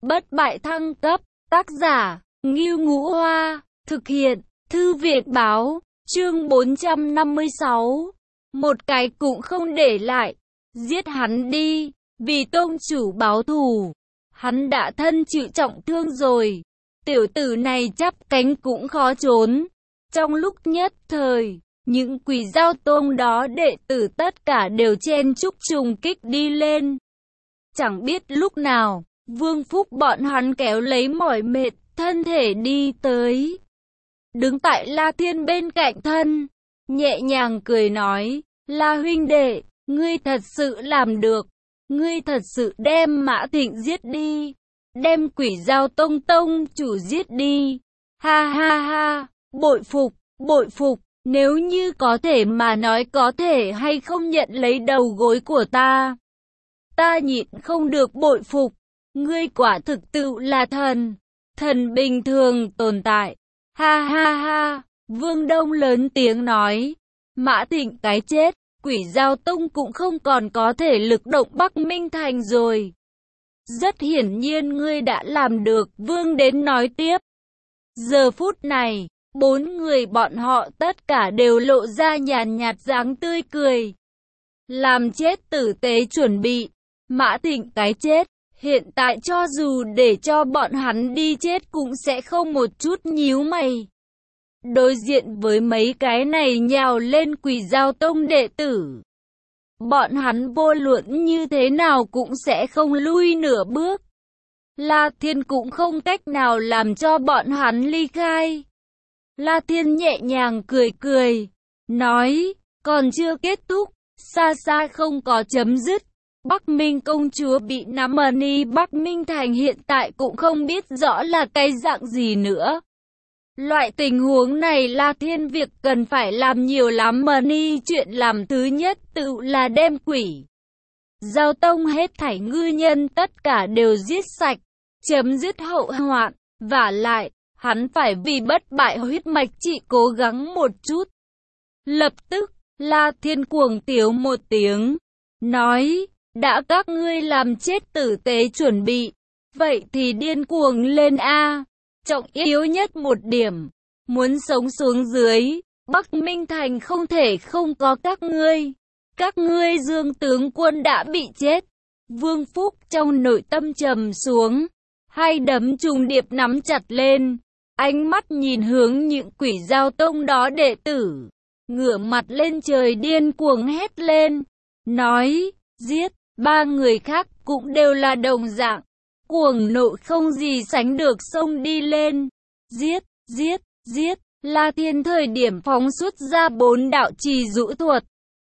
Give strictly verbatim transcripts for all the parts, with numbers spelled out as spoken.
Bất bại thăng cấp, tác giả, Ngưu Ngũ Hoa, thực hiện, Thư viện báo, chương bốn trăm năm mươi sáu. Một cái cũng không để lại, giết hắn đi, vì tôn chủ báo thù. Hắn đã thân chịu trọng thương rồi, tiểu tử này chắp cánh cũng khó trốn. Trong lúc nhất thời, những quỷ giao tôn đó đệ tử tất cả đều chen chúc trùng kích đi lên. Chẳng biết lúc nào, Vương Phúc bọn hắn kéo lấy mỏi mệt, thân thể đi tới. Đứng tại La Thiên bên cạnh thân, nhẹ nhàng cười nói, La huynh đệ, ngươi thật sự làm được. Ngươi thật sự đem Mã Thịnh giết đi, đem quỷ giao tông tông chủ giết đi. Ha ha ha, bội phục, bội phục, nếu như có thể mà nói có thể hay không nhận lấy đầu gối của ta. Ta nhịn không được bội phục, ngươi quả thực tự là thần, thần bình thường tồn tại. Ha ha ha, Vương Đông lớn tiếng nói, Mã Thịnh cái chết, quỷ giao tông cũng không còn có thể lực động Bắc Minh Thành rồi. Rất hiển nhiên ngươi đã làm được, Vương đến nói tiếp. Giờ phút này, bốn người bọn họ tất cả đều lộ ra nhàn nhạt dáng tươi cười. Làm chết tử tế chuẩn bị, Mã Thịnh cái chết, hiện tại cho dù để cho bọn hắn đi chết cũng sẽ không một chút nhíu mày. Đối diện với mấy cái này nhào lên quỷ giao tông đệ tử, bọn hắn vô luận như thế nào cũng sẽ không lui nửa bước. La Thiên cũng không cách nào làm cho bọn hắn ly khai. La Thiên nhẹ nhàng cười cười, nói, còn chưa kết thúc, xa xa không có chấm dứt. Bắc Minh công chúa bị nắm ở ni Bắc Minh Thành hiện tại cũng không biết rõ là cái dạng gì nữa. Loại tình huống này La Thiên việc cần phải làm nhiều lắm mà ni chuyện làm thứ nhất tự là đem quỷ giao tông hết thảy ngư nhân tất cả đều giết sạch, chấm dứt hậu hoạn, vả lại, hắn phải vì bất bại huyết mạch chỉ cố gắng một chút. Lập tức, La Thiên cuồng tiếu một tiếng, nói, đã các ngươi làm chết tử tế chuẩn bị, vậy thì điên cuồng lên a. Trọng yếu nhất một điểm, muốn sống xuống dưới, Bắc Minh Thành không thể không có các ngươi. Các ngươi Dương tướng quân đã bị chết. Vương Phúc trong nội tâm trầm xuống, hai đấm trùng điệp nắm chặt lên, ánh mắt nhìn hướng những quỷ giao tông đó đệ tử, ngửa mặt lên trời điên cuồng hét lên, nói, giết. Ba người khác cũng đều là đồng dạng, cuồng nộ không gì sánh được xông đi lên, giết, giết, giết. La Thiên thời điểm phóng xuất ra bốn đạo trì dụ thuật,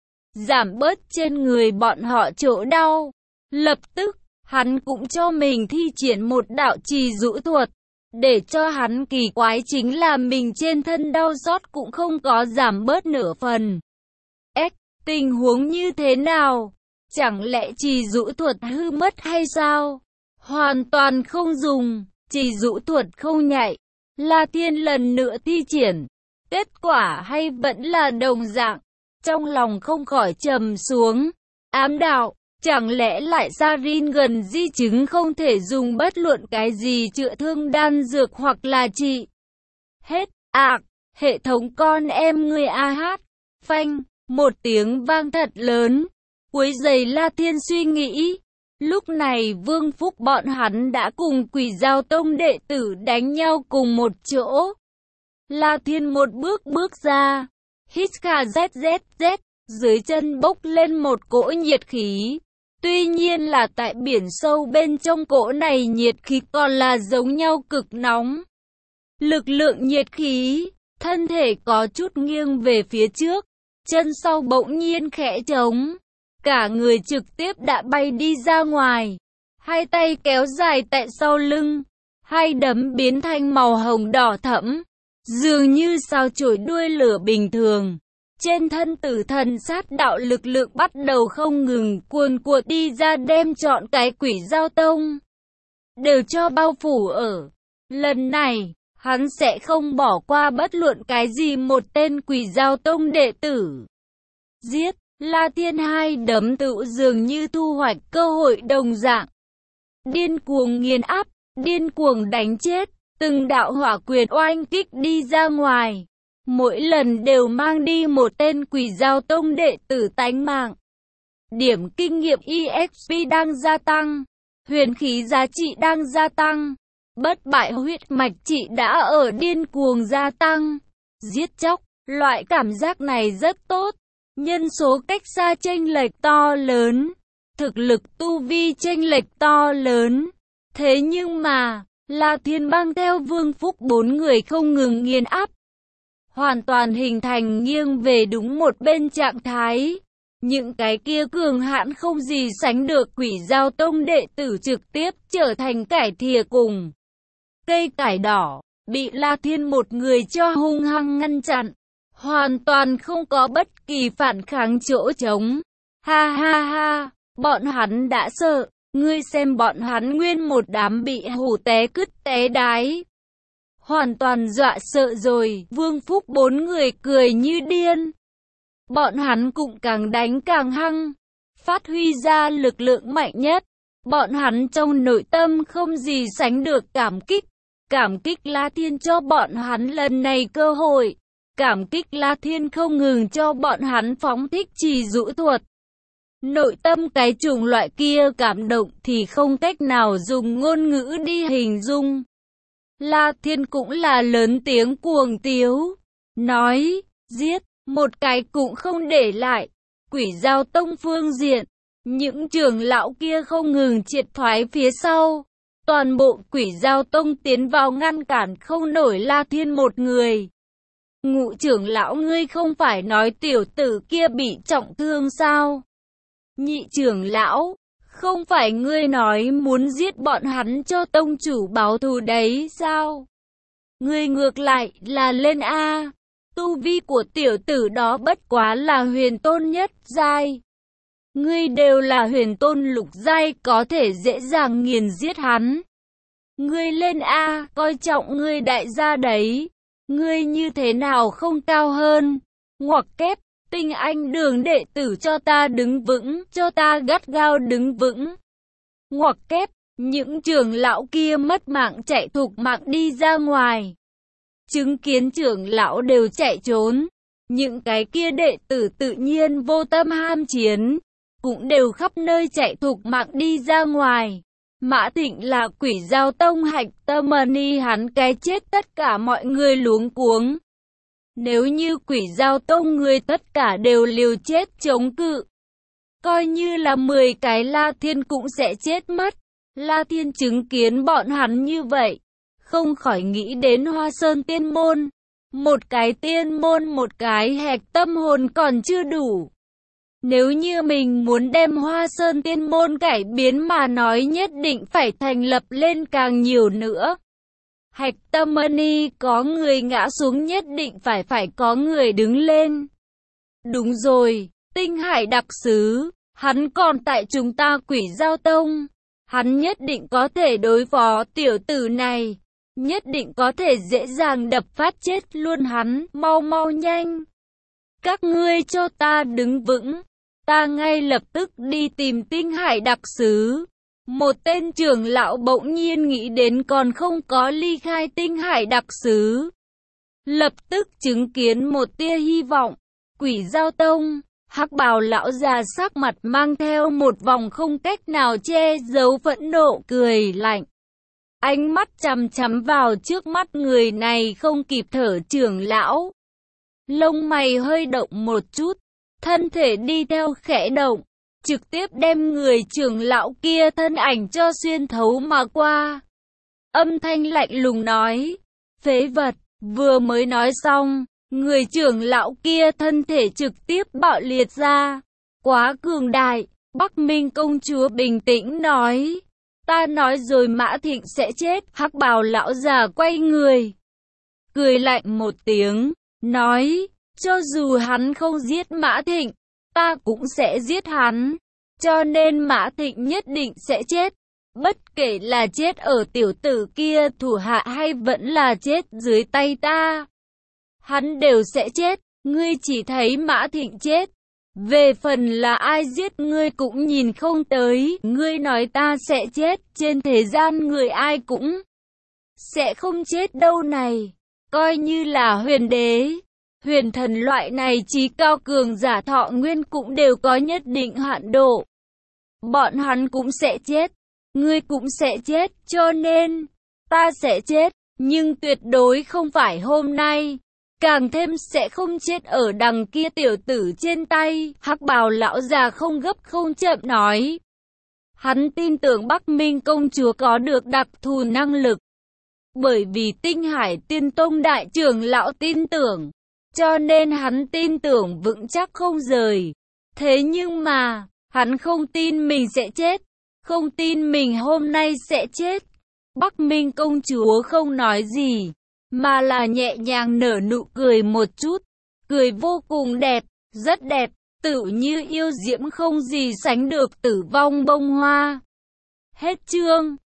giảm bớt trên người bọn họ chỗ đau. Lập tức, hắn cũng cho mình thi triển một đạo trì dụ thuật, để cho hắn kỳ quái chính là mình trên thân đau xót cũng không có giảm bớt nửa phần. Ếch, tình huống như thế nào? Chẳng lẽ trì dụ thuật hư mất hay sao? Hoàn toàn không dùng, trì dụ thuật không nhạy. La Thiên lần nữa thi triển, kết quả hay vẫn là đồng dạng. Trong lòng không khỏi trầm xuống, ám đạo, chẳng lẽ lại Sarin gần di chứng không thể dùng bất luận cái gì chữa thương đan dược hoặc là trị. Hết, ạc, hệ thống con em người a hát, phanh, một tiếng vang thật lớn. Quấy rầy La Thiên suy nghĩ. Lúc này Vương Phúc bọn hắn đã cùng quỷ giao tông đệ tử đánh nhau cùng một chỗ. La Thiên một bước bước ra, hít kha zét zét zét, dưới chân bốc lên một cỗ nhiệt khí. Tuy nhiên là tại biển sâu bên trong cỗ này nhiệt khí còn là giống nhau cực nóng. Lực lượng nhiệt khí, thân thể có chút nghiêng về phía trước, chân sau bỗng nhiên khẽ trống. Cả người trực tiếp đã bay đi ra ngoài, hai tay kéo dài tại sau lưng, hai đấm biến thành màu hồng đỏ thẫm, dường như sao chổi đuôi lửa bình thường. Trên thân tử thần sát đạo lực lượng bắt đầu không ngừng cuồn cuộn đi ra đem trọn cái quỷ giao tông đều cho bao phủ ở. Lần này, hắn sẽ không bỏ qua bất luận cái gì một tên quỷ giao tông đệ tử. Giết! La Thiên hai đấm tự dường như thu hoạch cơ hội đồng dạng, điên cuồng nghiền áp, điên cuồng đánh chết, từng đạo hỏa quyền oanh kích đi ra ngoài. Mỗi lần đều mang đi một tên Quỷ Dao Tông đệ tử tánh mạng. Điểm kinh nghiệm e ích pê đang gia tăng, huyền khí giá trị đang gia tăng, bất bại huyết mạch trị đã ở điên cuồng gia tăng. Giết chóc, loại cảm giác này rất tốt, nhân số cách xa chênh lệch to lớn, thực lực tu vi chênh lệch to lớn. Thế nhưng mà, La Thiên mang theo Vương Phúc bốn người không ngừng nghiền áp, hoàn toàn hình thành nghiêng về đúng một bên trạng thái. Những cái kia cường hãn không gì sánh được Quỷ Dao Tông đệ tử trực tiếp trở thành cải thìa cùng cây cải đỏ, bị La Thiên một người cho hung hăng ngăn chặn, hoàn toàn không có bất kỳ phản kháng chỗ trống. Ha ha ha, bọn hắn đã sợ, ngươi xem bọn hắn nguyên một đám bị hù té cứt té đái. Hoàn toàn dọa sợ rồi, Vương Phúc bốn người cười như điên. Bọn hắn cũng càng đánh càng hăng, phát huy ra lực lượng mạnh nhất. Bọn hắn trong nội tâm không gì sánh được cảm kích. Cảm kích La Thiên cho bọn hắn lần này cơ hội. Cảm kích La Thiên không ngừng cho bọn hắn phóng thích trì dụ thuật. Nội tâm cái chủng loại kia cảm động thì không cách nào dùng ngôn ngữ đi hình dung. La Thiên cũng là lớn tiếng cuồng tiếu, nói, giết, một cái cũng không để lại. Quỷ Dao Tông phương diện, những trưởng lão kia không ngừng triệt thoái phía sau. Toàn bộ Quỷ Dao Tông tiến vào ngăn cản không nổi La Thiên một người. Ngũ trưởng lão ngươi không phải nói tiểu tử kia bị trọng thương sao? Nhị trưởng lão, không phải ngươi nói muốn giết bọn hắn cho tông chủ báo thù đấy sao? Ngươi ngược lại là lên A. Tu vi của tiểu tử đó bất quá là huyền tôn nhất giai. Ngươi đều là huyền tôn lục giai, có thể dễ dàng nghiền giết hắn. Ngươi lên A, coi trọng ngươi đại gia đấy. Ngươi như thế nào không cao hơn? Ngoặc kép, tinh anh đường đệ tử cho ta đứng vững, cho ta gắt gao đứng vững. Ngoặc kép, những trưởng lão kia mất mạng chạy thục mạng đi ra ngoài. Chứng kiến trưởng lão đều chạy trốn. Những cái kia đệ tử tự nhiên vô tâm ham chiến, cũng đều khắp nơi chạy thục mạng đi ra ngoài. Mã Thịnh là Quỷ Dao Tông hạch tâm ni, hắn cái chết tất cả mọi người luống cuống. Nếu như Quỷ Dao Tông người tất cả đều liều chết chống cự, coi như là mười cái La Thiên cũng sẽ chết mất. La Thiên chứng kiến bọn hắn như vậy, không khỏi nghĩ đến Hoa Sơn Tiên Môn. Một cái tiên môn, một cái hạch tâm hồn còn chưa đủ. Nếu như mình muốn đem Hoa Sơn Tiên Môn cải biến mà nói, nhất định phải thành lập lên càng nhiều nữa. Hạch tâm ni có người ngã xuống, nhất định phải phải có người đứng lên. Đúng rồi, Tinh Hải đặc sứ, hắn còn tại chúng ta Quỷ Dao Tông. Hắn nhất định có thể đối phó tiểu tử này. Nhất định có thể dễ dàng đập phát chết luôn hắn, mau mau nhanh. Các ngươi cho ta đứng vững, ta ngay lập tức đi tìm Tinh Hải đặc sứ. Một tên trưởng lão bỗng nhiên nghĩ đến còn không có ly khai Tinh Hải đặc sứ. Lập tức chứng kiến một tia hy vọng. Quỷ Dao Tông, hắc bào lão già sắc mặt mang theo một vòng không cách nào che giấu phẫn nộ cười lạnh. Ánh mắt chằm chằm vào trước mắt người này không kịp thở trưởng lão. Lông mày hơi động một chút, thân thể đi theo khẽ động, trực tiếp đem người trưởng lão kia thân ảnh cho xuyên thấu mà qua. Âm thanh lạnh lùng nói, phế vật, vừa mới nói xong, người trưởng lão kia thân thể trực tiếp bạo liệt ra. Quá cường đại, Bắc Minh công chúa bình tĩnh nói. Ta nói rồi Mã Thịnh sẽ chết. Hắc bào lão già quay người, cười lạnh một tiếng, nói, cho dù hắn không giết Mã Thịnh, ta cũng sẽ giết hắn. Cho nên Mã Thịnh nhất định sẽ chết. Bất kể là chết ở tiểu tử kia thủ hạ hay vẫn là chết dưới tay ta, hắn đều sẽ chết. Ngươi chỉ thấy Mã Thịnh chết, Về phần là ai giết ngươi cũng nhìn không tới, ngươi nói ta sẽ chết, trên thế gian người ai cũng sẽ không chết đâu này. Coi như là huyền đế, huyền thần loại này trí cao cường giả thọ nguyên cũng đều có nhất định hạn độ. Bọn hắn cũng sẽ chết, ngươi cũng sẽ chết, cho nên ta sẽ chết, nhưng tuyệt đối không phải hôm nay. Càng thêm sẽ không chết ở đằng kia tiểu tử trên tay. Hắc bào lão già không gấp không chậm nói. Hắn tin tưởng Bắc Minh công chúa có được đặc thù năng lực. Bởi vì Tinh Hải Tiên Tông đại trưởng lão tin tưởng, cho nên hắn tin tưởng vững chắc không rời. Thế nhưng mà, hắn không tin mình sẽ chết, không tin mình hôm nay sẽ chết. Bắc Minh công chúa không nói gì, mà là nhẹ nhàng nở nụ cười một chút, cười vô cùng đẹp, rất đẹp, tựu như yêu diễm không gì sánh được tử vong bông hoa. Hết chương.